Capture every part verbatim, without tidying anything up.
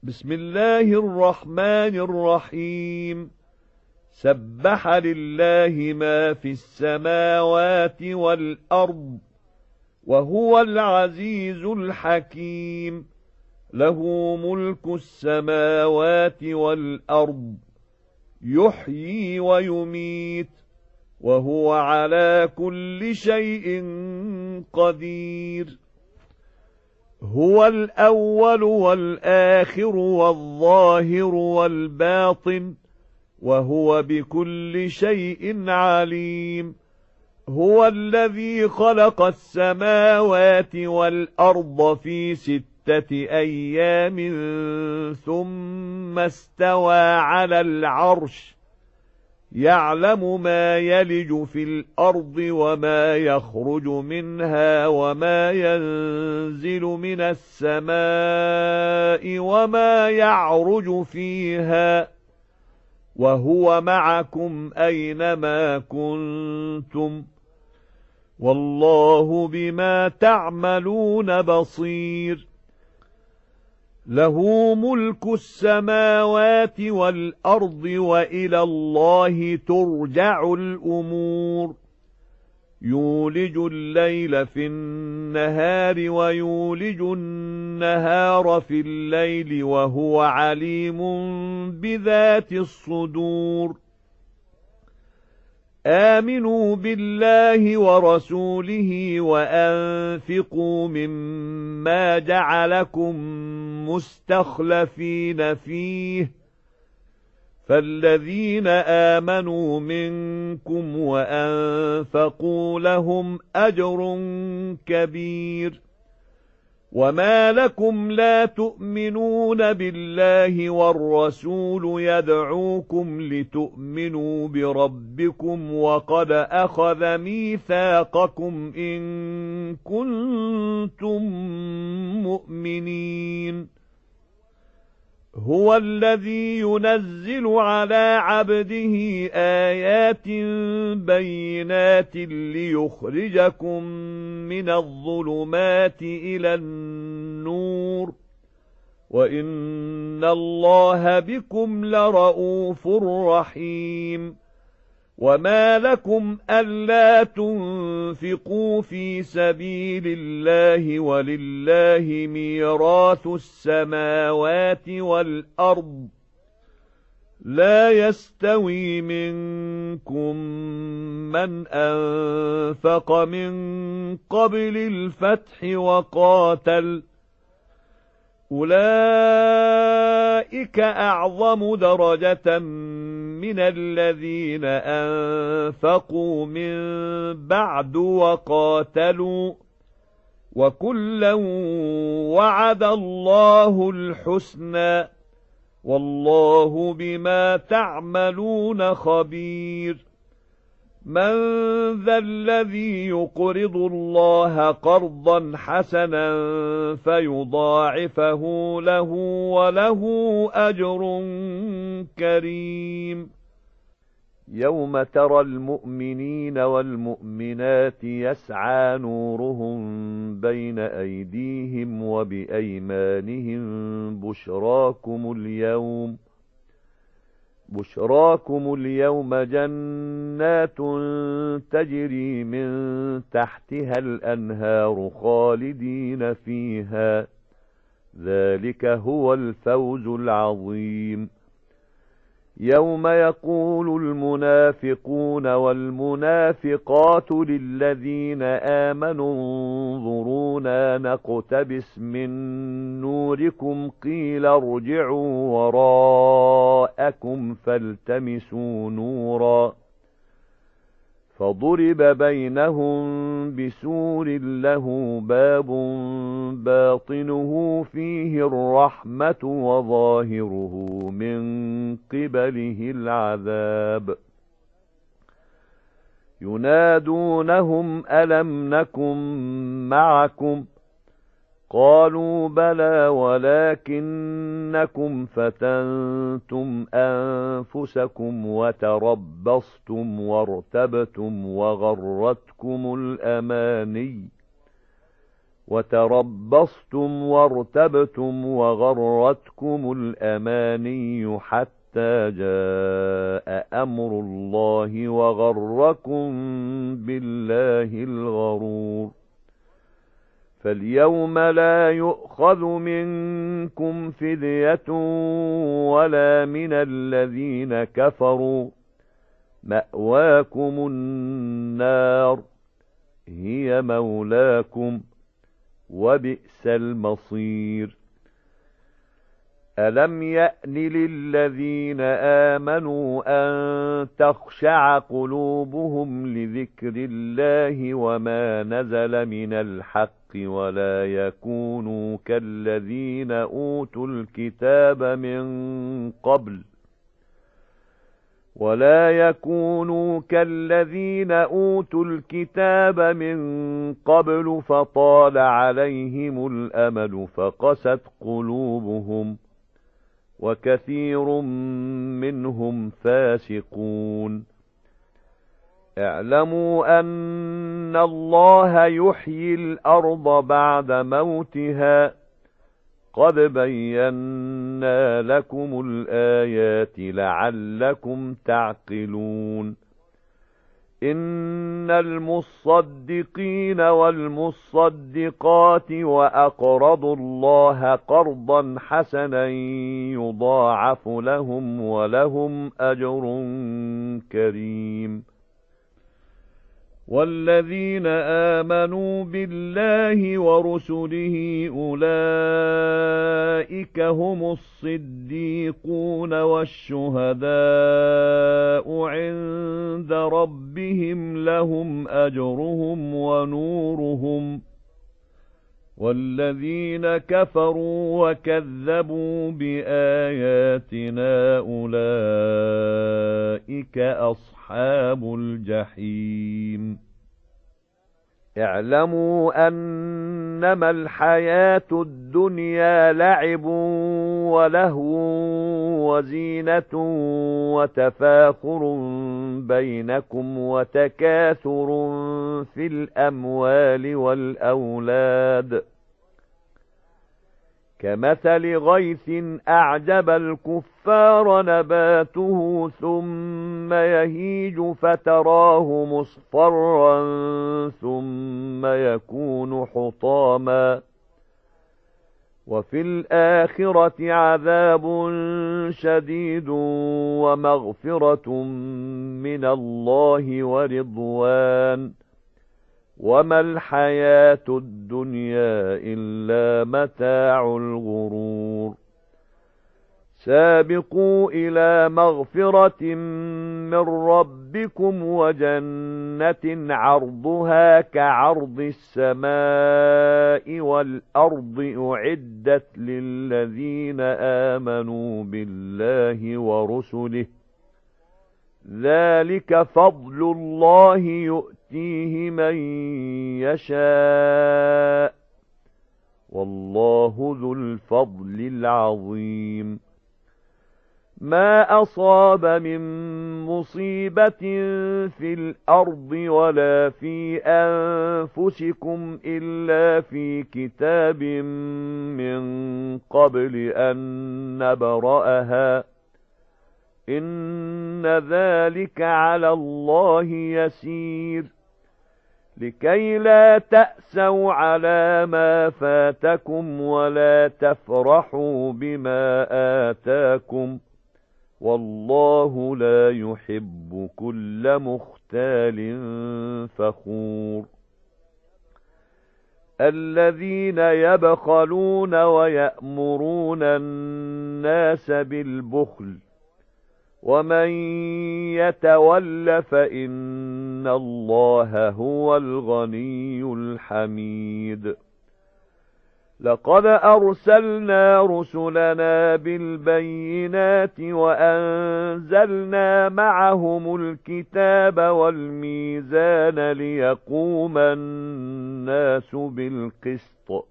بسم الله الرحمن الرحيم سبح لله ما في السماوات والأرض وهو العزيز الحكيم له ملك السماوات والأرض يحيي ويميت وهو على كل شيء قدير هو الأول والآخر والظاهر والباطن وهو بكل شيء عليم هو الذي خلق السماوات والأرض في ستة أيام ثم استوى على العرش يعلم ما يلج في الأرض وما يخرج منها وما ينزل من السماء وما يعرج فيها وهو معكم أينما كنتم والله بما تعملون بصير له ملك السماوات والأرض وإلى الله ترجع الأمور يولج الليل في النهار ويولج النهار في الليل وهو عليم بذات الصدور آمنوا بالله ورسوله وأنفقوا مما جعلكم مستخلفين فيه فالذين آمنوا منكم وأنفقوا لهم أجر كبير وما لكم لا تؤمنون بالله والرسول يدعوكم لتؤمنوا بربكم وقد أخذ ميثاقكم إن كنتم مؤمنين هو الذي ينزل على عبده آيات بينات ليخرجكم من الظلمات إلى النور وإن الله بكم لرؤوف رحيم وما لكم ألا تنفقوا في سبيل الله ولله ميراث السماوات والأرض لا يستوي منكم من أنفق من قبل الفتح وقاتل أولئك أعظم درجة من الذين أنفقوا من بعد وقاتلوا وكلا وعد الله الحسنى والله بما تعملون خبير من ذا الذي يقرض الله قرضا حسنا فيضاعفه له وله أجر كريم يوم ترى المؤمنين والمؤمنات يسعى نورهم بين أيديهم وبأيمانهم بشراكم اليوم بشراكم اليوم جنات تجري من تحتها الأنهار خالدين فيها ذلك هو الفوز العظيم يوم يقول المنافقون والمنافقات للذين آمنوا انظرونا نقتبس من نوركم قيل ارجعوا وراءكم فالتمسوا نورا فضرب بينهم بسور له باب باطنه فيه الرحمة وظاهره من قبله العذاب ينادونهم ألم نكن معكم قالوا بلى ولكنكم فتنتم أنفسكم وتربصتم وارتبتم وغرتكم الأماني وتربصتم وارتبتم وغرتكم الأماني حتى جاء أمر الله وغركم بالله الغرور. فاليوم لا يؤخذ منكم فدية ولا من الذين كفروا، مأواكم النار هي مولاكم وبئس المصير. ألم يأن للذين آمنوا أن تخشع قلوبهم لذكر الله وما نزل من الحق ولا يكونوا كالذين أوتوا الكتاب من قبل ولا يكونوا كالذين أوتوا الكتاب من قبل فطال عليهم الأمل فقست قلوبهم وكثير منهم فاسقون. اعلموا أن الله يحيي الأرض بعد موتها قد بينا لكم الآيات لعلكم تعقلون. إن المصدقين والمصدقات وأقرضوا الله قرضا حسنا يضاعف لهم ولهم أجر كريم. والذين آمنوا بالله ورسله أولئك هم الصديقون والشهداء عند ربهم لهم أجرهم ونورهم. والذين كفروا وكذبوا بآياتنا أولئك أصحاب الجحيم. اعلموا أنما الحياة الدنيا لعب ولهو وزينة وتفاخر بينكم وتكاثر في الأموال والأولاد كمثل غيث أعجب الكفار نباته ثم يهيج فتراه مصفرا ثم يكون حطاما وفي الآخرة عذاب شديد ومغفرة من الله ورضوان وما الحياة الدنيا إلا متاع الغرور. سابقوا إلى مغفرة من ربكم وجنة عرضها كعرض السماء والأرض أعدت للذين آمنوا بالله ورسله ذلك فضل الله يؤتيه من يشاء والله ذو الفضل العظيم. ما أصاب من مصيبة في الأرض ولا في أنفسكم إلا في كتاب من قبل أن نبرأها إن ذلك على الله يسير. لكي لا تأسوا على ما فاتكم ولا تفرحوا بما آتاكم والله لا يحب كل مختال فخور. الذين يبخلون ويأمرون الناس بالبخل ومن يتول فإن الله هو الغني الحميد. لقد أرسلنا رسلنا بالبينات وأنزلنا معهم الكتاب والميزان ليقوم الناس بالقسط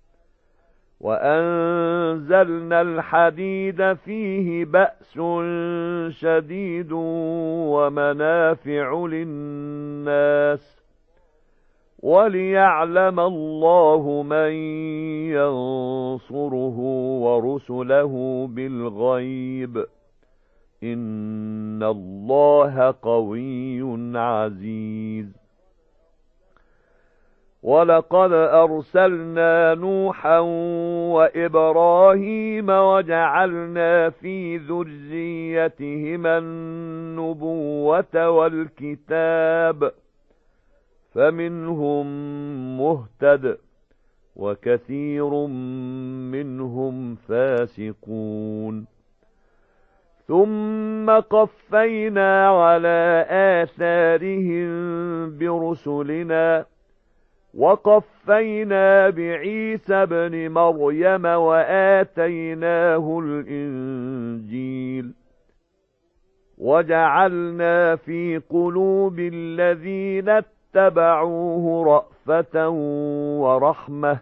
وأنزلنا الحديد فيه بأس شديد ومنافع للناس وَلِيَعْلَمَ اللَّهُ مَن يَنصُرُهُ وَرُسُلَهُ بِالْغَيْبِ إِنَّ اللَّهَ قَوِيٌّ عَزِيزٌ وَلَقَدْ أَرْسَلْنَا نُوحًا وَإِبْرَاهِيمَ وَجَعَلْنَا فِي ذُرِّيَّتِهِمَا النُّبُوَّةَ وَالْكِتَابَ فَمِنْهُم مُّهْتَدٍ وَكَثِيرٌ مِّنْهُمْ فَاسِقُونَ ثُمَّ قَفَّيْنَا عَلَى آثَارِهِم بِرُسُلِنَا وَقَفَّيْنَا بِعِيسَى ابْنِ مَرْيَمَ وَآتَيْنَاهُ الْإِنْجِيلَ وَجَعَلْنَا فِي قُلُوبِ الَّذِينَ اتَّبَعُوهُ رَأْفَةً وَرَحْمَةً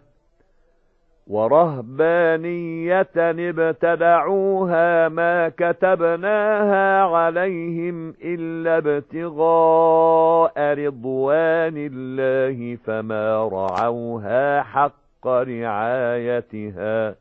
وَرَهْبَانِيَّةً ابْتَدَعُوهَا مَا كَتَبْنَاهَا عَلَيْهِمْ إِلَّا ابْتِغَاءَ رِضْوَانِ اللَّهِ فَمَا رَعَوْهَا حَقَّ رِعَايَتِهَا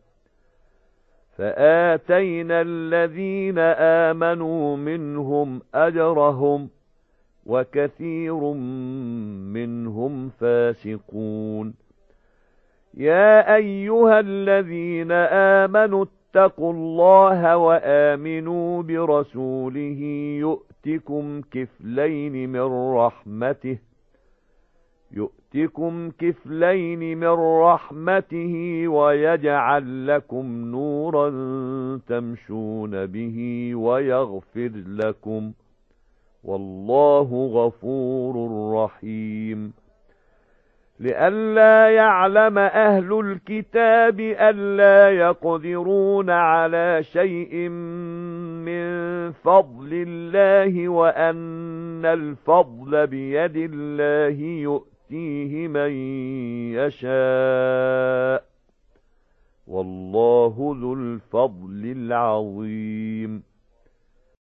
فَآتَيْنَا الَّذِينَ آمَنُوا مِنْهُمْ أَجْرَهُمْ وَكَثِيرٌ مِّنْهُمْ فَاسِقُونَ يَا أَيُّهَا الَّذِينَ آمَنُوا اتَّقُوا اللَّهَ وَآمِنُوا بِرَسُولِهِ يُؤْتِكُمْ كِفْلَيْنِ مِنْ رَحْمَتِهِ يُؤْتِكُمْ كِفْلَيْنِ مِنْ رَحْمَتِهِ وَيَجْعَلْ لَكُمْ نُورًا تَمْشُونَ بِهِ وَيَغْفِرْ لَكُمْ وَاللَّهُ غَفُورٌ رَحِيمٌ لئلا يعلم أهل الكتاب ألا يقدرون على شيء من فضل الله وأن الفضل بيد الله يؤتيه من يشاء والله ذو الفضل العظيم